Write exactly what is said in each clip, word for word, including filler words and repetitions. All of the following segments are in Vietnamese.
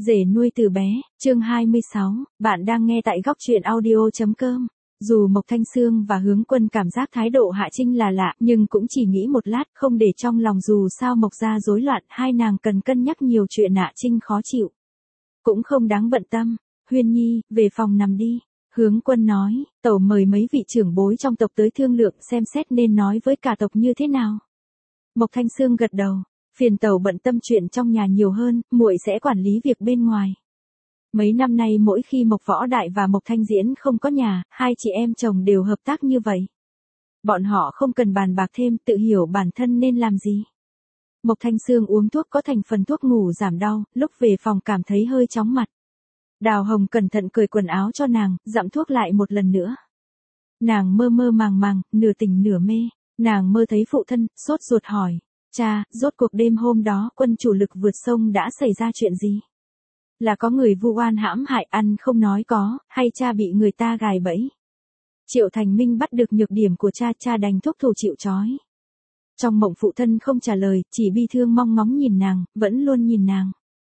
Rể nuôi từ bé, chương hai mươi sáu, bạn đang nghe tại góc truyện audio.com. Dù Mộc Thanh Sương và Hướng Quân cảm giác thái độ Hạ Trinh là lạ, nhưng cũng chỉ nghĩ một lát, không để trong lòng, dù sao Mộc gia rối loạn, hai nàng cần cân nhắc nhiều chuyện Hạ Trinh khó chịu. Cũng không đáng bận tâm. Huyên Nhi, về phòng nằm đi. Hướng Quân nói, tẩu mời mấy vị trưởng bối trong tộc tới thương lượng xem xét nên nói với cả tộc như thế nào. Mộc Thanh Sương gật đầu. Phiền tẩu bận tâm chuyện trong nhà nhiều hơn, muội sẽ quản lý việc bên ngoài. Mấy năm nay mỗi khi Mộc Võ Đại và Mộc Thanh Diễn không có nhà, hai chị em chồng đều hợp tác như vậy. Bọn họ không cần bàn bạc thêm, tự hiểu bản thân nên làm gì. Mộc Thanh Sương uống thuốc có thành phần thuốc ngủ giảm đau, lúc về phòng cảm thấy hơi chóng mặt. Đào Hồng cẩn thận cởi quần áo cho nàng, dặm thuốc lại một lần nữa. Nàng mơ mơ màng màng, nửa tỉnh nửa mê, nàng mơ thấy phụ thân, sốt ruột hỏi. Cha, rốt cuộc đêm hôm đó Quân chủ lực vượt sông đã xảy ra chuyện gì? Là có người vu oan hãm hại ăn không nói có, hay cha bị người ta gài bẫy? Triệu Thành Minh bắt được nhược điểm của cha, cha đành thúc thủ chịu trói. Trong mộng phụ thân không trả lời, chỉ bi thương mong ngóng nhìn nàng, vẫn luôn nhìn nàng.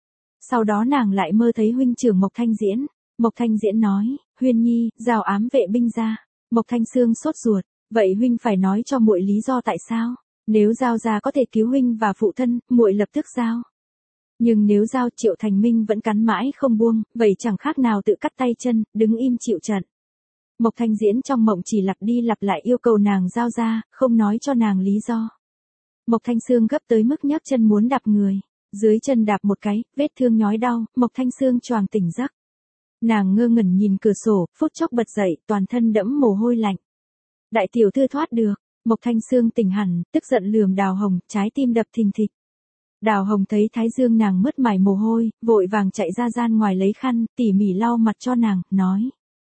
Sau đó nàng lại mơ thấy huynh trưởng Mộc Thanh Diễn. Mộc Thanh Diễn nói, Huyên Nhi, giao ám vệ binh ra. Mộc Thanh Sương sốt ruột, vậy huynh phải nói cho muội lý do tại sao? Nếu giao ra có thể cứu huynh và phụ thân, muội lập tức giao. Nhưng nếu giao, Triệu Thành Minh vẫn cắn mãi không buông, vậy chẳng khác nào tự cắt tay chân, đứng im chịu trận. Mộc Thanh Diễn trong mộng chỉ lặp đi lặp lại yêu cầu nàng giao ra, không nói cho nàng lý do. Mộc Thanh Sương gấp tới mức nhấc chân muốn đạp người, dưới chân đạp một cái, vết thương nhói đau, Mộc Thanh Sương choàng tỉnh giấc. Nàng ngơ ngẩn nhìn cửa sổ, phút chốc bật dậy, toàn thân đẫm mồ hôi lạnh. Đại tiểu thư thoát được. Mộc Thanh Sương tỉnh hẳn, tức giận lườm Đào Hồng, trái tim đập thình thịch. Đào Hồng thấy thái dương nàng mướt mải mồ hôi, vội vàng chạy ra gian ngoài lấy khăn, tỉ mỉ lau mặt cho nàng, nói.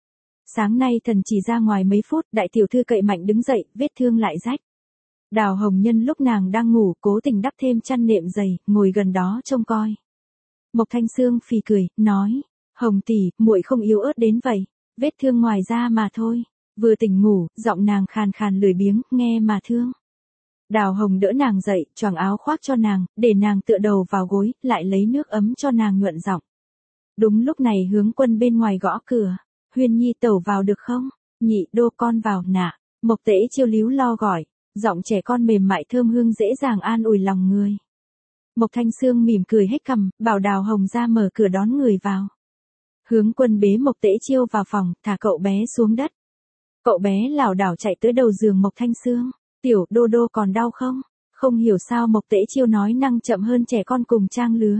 Sáng nay thần chỉ ra ngoài mấy phút, đại tiểu thư cậy mạnh đứng dậy, vết thương lại rách. Đào Hồng nhân lúc nàng đang ngủ, cố tình đắp thêm chăn nệm dày, ngồi gần đó trông coi. Mộc Thanh Sương phì cười, nói. Hồng tỷ, muội không yếu ớt đến vậy, vết thương ngoài da mà thôi. Vừa tỉnh ngủ, giọng nàng khàn khàn lười biếng, nghe mà thương. Đào Hồng đỡ nàng dậy, choàng áo khoác cho nàng, để nàng tựa đầu vào gối, lại lấy nước ấm cho nàng nhuận giọng. Đúng lúc này Hướng Quân bên ngoài gõ cửa. Huyên Nhi tẩu vào được không? Nhị đô con vào nạ. Mộc Tễ Chiêu líu lo gọi, giọng trẻ con mềm mại thơm hương dễ dàng an ủi lòng người. Mộc Thanh Sương mỉm cười hết cằm, bảo Đào Hồng ra mở cửa đón người vào. Hướng Quân bế Mộc Tễ Chiêu vào phòng, thả cậu bé xuống đất. Cậu bé lảo đảo chạy tới đầu giường Mộc Thanh Sương. Tiểu đô đô còn đau không? Không hiểu sao Mộc Tễ Chiêu nói năng chậm hơn trẻ con cùng trang lứa.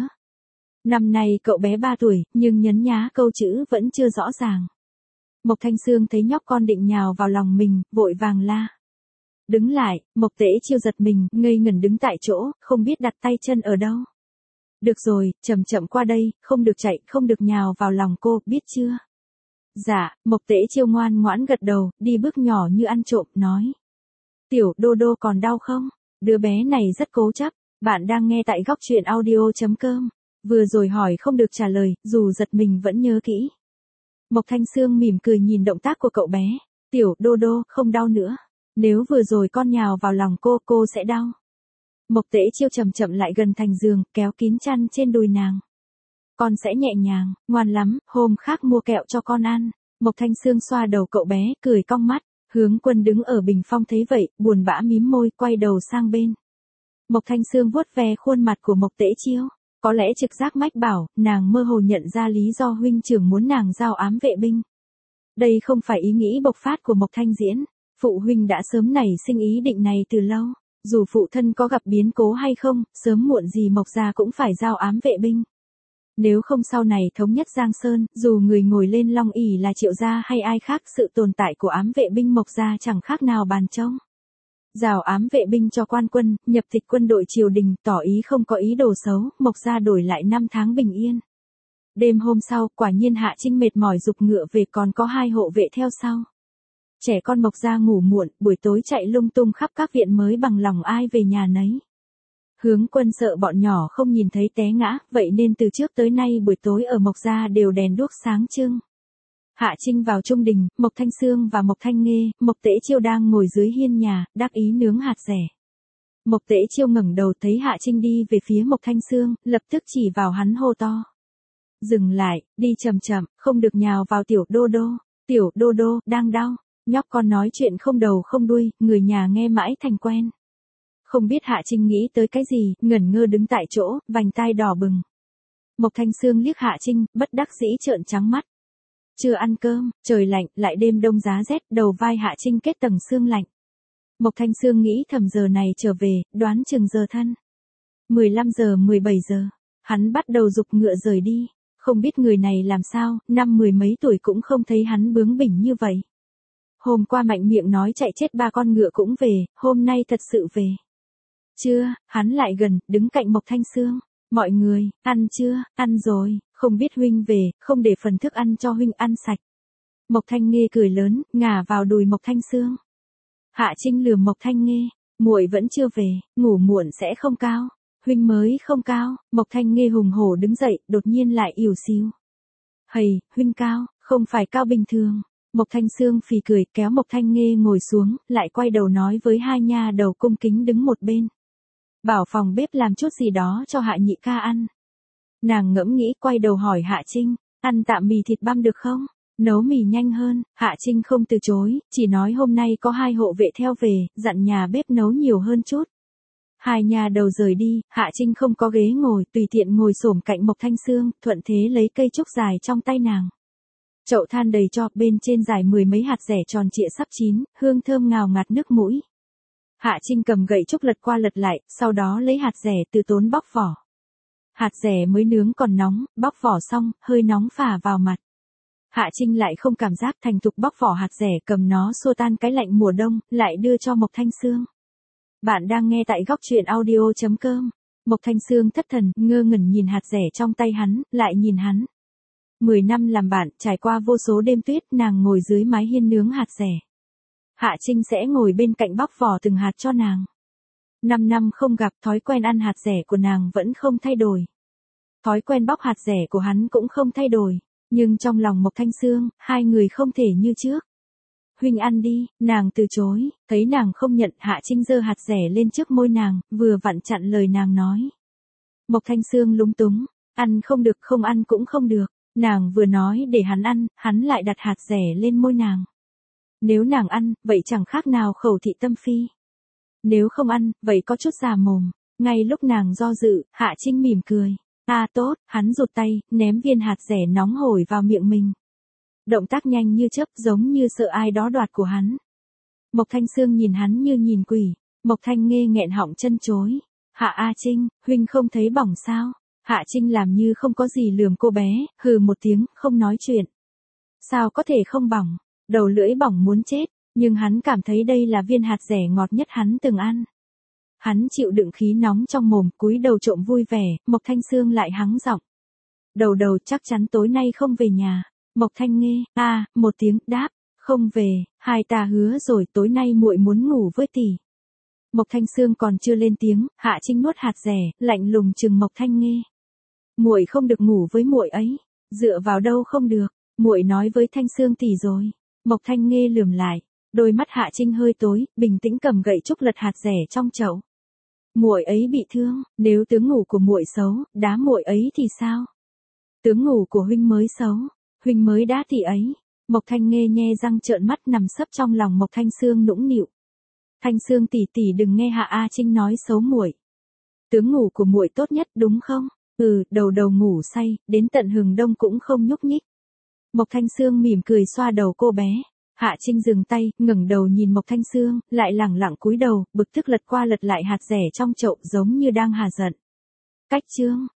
Năm nay cậu bé ba tuổi, nhưng nhấn nhá câu chữ vẫn chưa rõ ràng. Mộc Thanh Sương thấy nhóc con định nhào vào lòng mình, vội vàng la. Đứng lại, Mộc Tễ Chiêu giật mình, ngây ngẩn đứng tại chỗ, không biết đặt tay chân ở đâu. Được rồi, chậm chậm qua đây, không được chạy, không được nhào vào lòng cô, biết chưa? Dạ, Mộc Tễ Chiêu ngoan ngoãn gật đầu, đi bước nhỏ như ăn trộm, nói. Tiểu đô đô còn đau không? Đứa bé này rất cố chấp. Bạn đang nghe tại góc truyện audio.com. Vừa rồi hỏi không được trả lời, dù giật mình vẫn nhớ kỹ. Mộc Thanh Sương mỉm cười nhìn động tác của cậu bé. Tiểu đô đô, không đau nữa. Nếu vừa rồi con nhào vào lòng cô, cô sẽ đau. Mộc Tễ Chiêu chậm chậm lại gần thành giường, kéo kín chăn trên đùi nàng. Con sẽ nhẹ nhàng, ngoan lắm, hôm khác mua kẹo cho con ăn. Mộc Thanh Sương xoa đầu cậu bé, cười cong mắt. Hướng Quân đứng ở bình phong thấy vậy, buồn bã mím môi, quay đầu sang bên. Mộc Thanh Sương vuốt ve khuôn mặt của Mộc Tễ Chiêu. Có lẽ trực giác mách bảo, nàng mơ hồ nhận ra lý do huynh trưởng muốn nàng giao ám vệ binh. Đây không phải ý nghĩ bộc phát của Mộc Thanh Diễn. Phụ huynh đã sớm nảy sinh ý định này từ lâu. Dù phụ thân có gặp biến cố hay không, sớm muộn gì Mộc gia cũng phải giao ám vệ binh. Nếu không sau này thống nhất Giang Sơn, dù người ngồi lên long ỷ là Triệu gia hay ai khác, sự tồn tại của ám vệ binh Mộc gia chẳng khác nào bàn trông. Giao ám vệ binh cho quan quân, nhập tịch quân đội triều đình, tỏ ý không có ý đồ xấu, Mộc gia đổi lại năm tháng bình yên. Đêm hôm sau, quả nhiên Hạ Trinh mệt mỏi giục ngựa về, còn có hai hộ vệ theo sau. Trẻ con Mộc gia ngủ muộn, buổi tối chạy lung tung khắp các viện mới bằng lòng ai về nhà nấy. Hướng Quân sợ bọn nhỏ không nhìn thấy té ngã, vậy nên từ trước tới nay buổi tối ở Mộc gia đều đèn đuốc sáng trưng. Hạ Trinh vào trung đình, Mộc Thanh Sương và Mộc Thanh Nghê, Mộc Tễ Chiêu đang ngồi dưới hiên nhà, đắc ý nướng hạt dẻ. Mộc Tễ Chiêu ngẩng đầu thấy Hạ Trinh đi về phía Mộc Thanh Sương, lập tức chỉ vào hắn hô to. Dừng lại, đi chậm chậm, không được nhào vào tiểu đô đô. Tiểu đô đô, đang đau. Nhóc con nói chuyện không đầu không đuôi, người nhà nghe mãi thành quen. Không biết Hạ Trinh nghĩ tới cái gì, ngẩn ngơ đứng tại chỗ, vành tai đỏ bừng. Mộc Thanh Sương liếc Hạ Trinh, bất đắc dĩ trợn trắng mắt. Chưa ăn cơm, trời lạnh, lại đêm đông giá rét, đầu vai Hạ Trinh kết tầng xương lạnh. Mộc Thanh Sương nghĩ thầm giờ này trở về, đoán chừng giờ thân. mười lăm giờ mười bảy giờ, hắn bắt đầu giục ngựa rời đi. Không biết người này làm sao, năm mười mấy tuổi cũng không thấy hắn bướng bỉnh như vậy. Hôm qua mạnh miệng nói chạy chết ba con ngựa cũng về, hôm nay thật sự về. Chưa, hắn lại gần, đứng cạnh Mộc Thanh Sương. Mọi người, ăn chưa, ăn rồi, không biết huynh về, không để phần thức ăn cho huynh ăn sạch. Mộc Thanh Nghê cười lớn, ngả vào đùi Mộc Thanh Sương. Hạ Trinh lườm Mộc Thanh Nghê, muội vẫn chưa về, ngủ muộn sẽ không cao. Huynh mới không cao. Mộc Thanh Nghê hùng hổ đứng dậy, đột nhiên lại ỉu xìu. Hầy, huynh cao, không phải cao bình thường. Mộc Thanh Sương phì cười, kéo Mộc Thanh Nghê ngồi xuống, lại quay đầu nói với hai nha đầu cung kính đứng một bên. Bảo phòng bếp làm chút gì đó cho Hạ nhị ca ăn. Nàng ngẫm nghĩ, quay đầu hỏi Hạ Trinh, ăn tạm mì thịt băm được không? Nấu mì nhanh hơn. Hạ Trinh không từ chối, chỉ nói hôm nay có hai hộ vệ theo về, dặn nhà bếp nấu nhiều hơn chút. Hai nhà đầu rời đi, Hạ Trinh không có ghế ngồi, tùy tiện ngồi xổm cạnh Mộc Thanh Sương, thuận thế lấy cây trúc dài trong tay nàng. Chậu than đầy cho, bên trên dài mười mấy hạt dẻ tròn trịa sắp chín, hương thơm ngào ngạt nước mũi. Hạ Trinh cầm gậy trúc lật qua lật lại, sau đó lấy hạt dẻ từ tốn bóc vỏ. Hạt dẻ mới nướng còn nóng, bóc vỏ xong, hơi nóng phả vào mặt. Hạ Trinh lại không cảm giác, thành thục bóc vỏ hạt dẻ, cầm nó xua tan cái lạnh mùa đông, lại đưa cho Mộc Thanh Sương. Bạn đang nghe tại góc truyện audio chấm com. Mộc Thanh Sương thất thần, ngơ ngẩn nhìn hạt dẻ trong tay hắn, lại nhìn hắn. Mười năm làm bạn, trải qua vô số đêm tuyết, nàng ngồi dưới mái hiên nướng hạt dẻ. Hạ Trinh sẽ ngồi bên cạnh bóc vỏ từng hạt cho nàng. Năm năm không gặp, thói quen ăn hạt dẻ của nàng vẫn không thay đổi. Thói quen bóc hạt dẻ của hắn cũng không thay đổi. Nhưng trong lòng Mộc Thanh Sương, hai người không thể như trước. Huynh ăn đi, nàng từ chối, thấy nàng không nhận, Hạ Trinh giơ hạt dẻ lên trước môi nàng, vừa vặn chặn lời nàng nói. Mộc Thanh Sương lúng túng, ăn không được, không ăn cũng không được. Nàng vừa nói để hắn ăn, hắn lại đặt hạt dẻ lên môi nàng. Nếu nàng ăn, vậy chẳng khác nào khẩu thị tâm phi. Nếu không ăn, vậy có chút già mồm. Ngay lúc nàng do dự, Hạ Trinh mỉm cười. À tốt, hắn rụt tay, ném viên hạt dẻ nóng hổi vào miệng mình. Động tác nhanh như chớp, giống như sợ ai đó đoạt của hắn. Mộc Thanh Sương nhìn hắn như nhìn quỷ. Mộc Thanh Nghê nghẹn họng chân chối. Hạ A Trinh, huynh không thấy bỏng sao? Hạ Trinh làm như không có gì lườm cô bé, hừ một tiếng, không nói chuyện. Sao có thể không bỏng? Đầu lưỡi bỏng muốn chết, nhưng hắn cảm thấy đây là viên hạt dẻ ngọt nhất hắn từng ăn. Hắn chịu đựng khí nóng trong mồm, cúi đầu trộm vui vẻ. Mộc Thanh Sương lại hắng giọng. Đầu đầu chắc chắn tối nay không về nhà. Mộc Thanh Nghê, a, à, một tiếng, đáp, không về, hai ta hứa rồi, tối nay muội muốn ngủ với tỷ. Mộc Thanh Sương còn chưa lên tiếng, Hạ Trinh nuốt hạt dẻ, lạnh lùng trừng Mộc Thanh Nghê. Muội không được ngủ với muội ấy, dựa vào đâu không được, muội nói với Thanh Sương tỷ rồi. Mộc Thanh Nghê lườm lại, đôi mắt Hạ Trinh hơi tối, bình tĩnh cầm gậy trúc lật hạt dẻ trong chậu. Muội ấy bị thương, nếu tướng ngủ của muội xấu, đá muội ấy thì sao? Tướng ngủ của huynh mới xấu, huynh mới đá tỷ ấy. Mộc Thanh Nghê nhe răng trợn mắt nằm sấp trong lòng Mộc Thanh Sương nũng nịu. Thanh Sương tỷ tỷ đừng nghe Hạ A Trinh nói xấu muội. Tướng ngủ của muội tốt nhất đúng không? Ừ, đầu đầu ngủ say, đến tận hừng đông cũng không nhúc nhích. Mộc Thanh Sương mỉm cười xoa đầu cô bé. Hạ Trinh dừng tay, ngẩng đầu nhìn Mộc Thanh Sương, lại lẳng lặng cúi đầu, bực tức lật qua lật lại hạt dẻ trong chậu giống như đang hà giận. Cách chương